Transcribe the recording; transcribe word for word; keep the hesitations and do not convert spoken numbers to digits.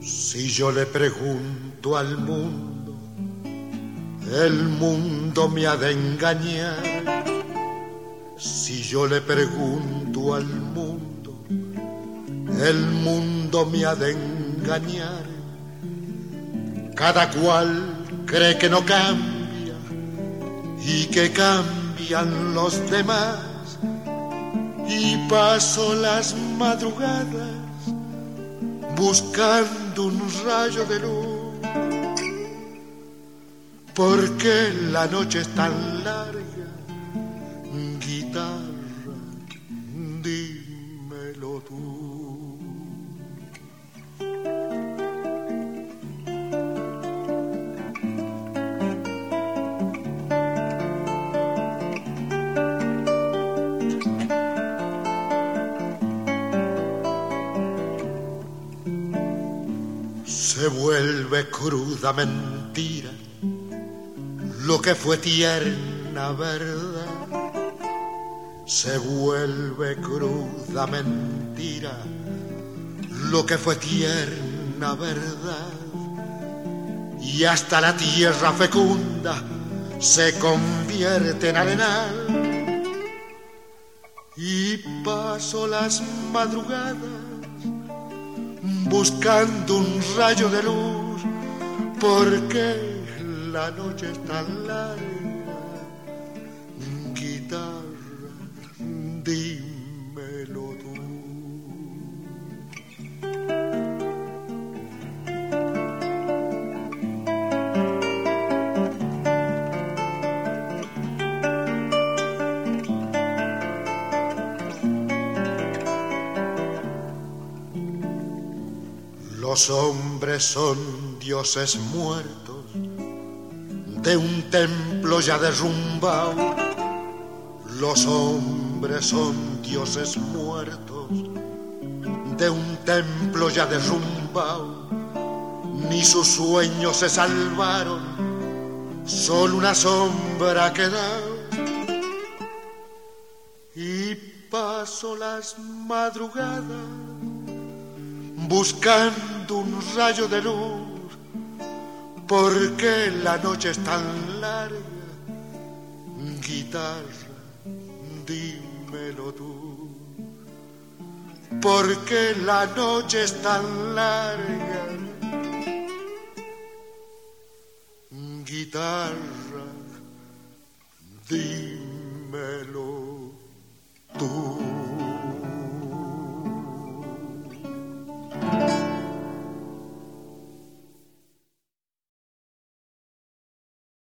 Si yo le pregunto al mundo, el mundo me ha de engañar. Si yo le pregunto al mundo, el mundo me ha de engañar. Cada cual cree que no cambia y que cambian los demás. Y paso las madrugadas buscando un rayo de luz, porque la noche es tan larga. Guitarra, dímelo tú. Se vuelve cruda mentira lo que fue tierna verdad. Se vuelve cruda mentira lo que fue tierna verdad. Y hasta la tierra fecunda se convierte en arenal. Y paso las madrugadas buscando un rayo de luz, porque la noche es tan larga. Guitarra, dímelo tú. Los hombres son dioses muertos de un templo ya derrumbado. Los hombres son dioses muertos de un templo ya derrumbado. Ni sus sueños se salvaron, solo una sombra ha quedado. Y paso las madrugadas buscando un rayo de luz, porque la noche es tan larga. Guitarra, dímelo tú, porque la noche es tan larga. Guitarra, dímelo.